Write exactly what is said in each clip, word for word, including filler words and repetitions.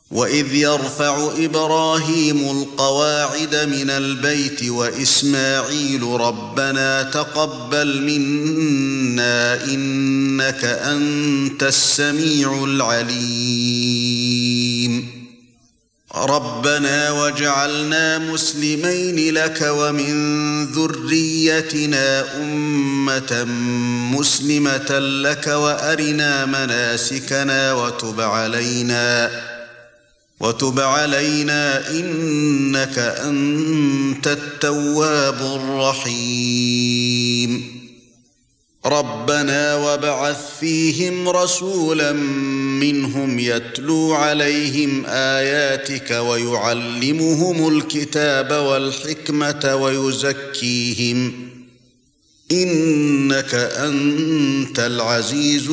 وَإِذْ يَرْفَعُ إِبْرَاهِيمُ الْقَوَاعِدَ مِنَ الْبَيْتِ وَإِسْمَاعِيلُ رَبَّنَا تَقَبَّلْ مِنَّا إِنَّكَ أَنْتَ السَّمِيعُ الْعَلِيمُ رَبَّنَا وَاجْعَلْنَا مُسْلِمَيْنِ لَكَ وَمِنْ ذُرِّيَّتِنَا أُمَّةً مُسْلِمَةً لَكَ وَأَرِنَا مَنَاسِكَنَا وَتُبْ عَلَيْنَا وَتُبْ عَلَيْنَا إِنَّكَ أَنْتَ التَّوَّابُ الرَّحِيمُ رَبَّنَا وَابْعَثْ فِيهِمْ رَسُولًا مِّنْهُمْ يَتْلُو عَلَيْهِمْ آيَاتِكَ وَيُعَلِّمُهُمُ الْكِتَابَ وَالْحِكْمَةَ وَيُزَكِّيهِمْ إِنَّكَ أَنْتَ الْعَزِيزُ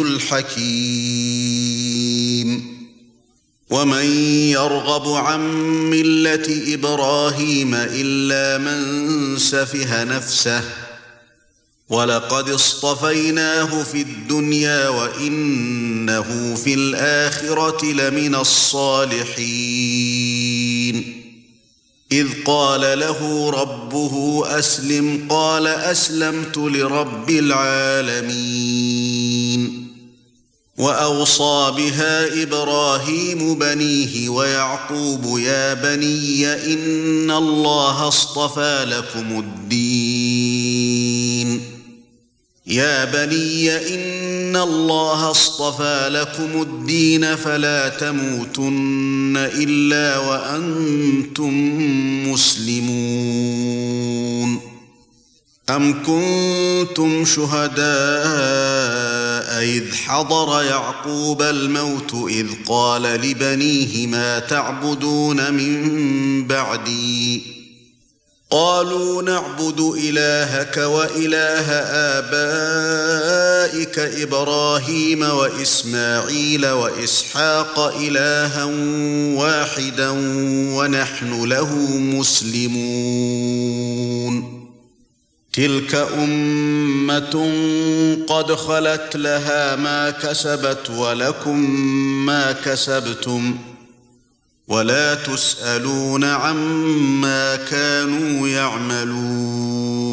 الْحَكِيمُ وَمَن يَرْغَبُ عَن مِّلَّةِ إِبْرَاهِيمَ إِلَّا مَن سَفِهَ نَفْسَهُ وَلَقَدِ اصْطَفَيْنَاهُ فِي الدُّنْيَا وَإِنَّهُ فِي الْآخِرَةِ لَمِنَ الصَّالِحِينَ إِذْ قَالَ لَهُ رَبُّهُ أَسْلِمْ قَالَ أَسْلَمْتُ لِرَبِّ الْعَالَمِينَ وَأَوْصَى بِهَا إِبْرَاهِيمُ بَنِيهِ وَيَعْقُوبُ يَا بَنِيَّ إِنَّ اللَّهَ اصْطَفَى لَكُمُ الدِّينَ يَا بَنِيَّ إِنَّ اللَّهَ اصْطَفَى لَكُمُ الدِّينَ فَلَا تَمُوتُنَّ إِلَّا وَأَنْتُمْ مُسْلِمُونَ أَمْ كُنْتُمْ شُهَدَاءَ إِذْ حَضَرَ يَعْقُوبَ الْمَوْتُ إِذْ قَالَ لِبَنِيهِ مَا تَعْبُدُونَ مِنْ بَعْدِي قَالُوا نَعْبُدُ إِلَٰهَكَ وَإِلَٰهَ آبَائِكَ إِبْرَاهِيمَ وَإِسْمَاعِيلَ وَإِسْحَاقَ إِلَٰهًا وَاحِدًا وَنَحْنُ لَهُ مسلمون تِلْكَ أُمَّةٌ قَدْ خَلَتْ لَهَا مَا كَسَبَتْ وَلَكُمْ مَا كَسَبْتُمْ وَلَا تُسْأَلُونَ عَمَّا كَانُوا يَعْمَلُونَ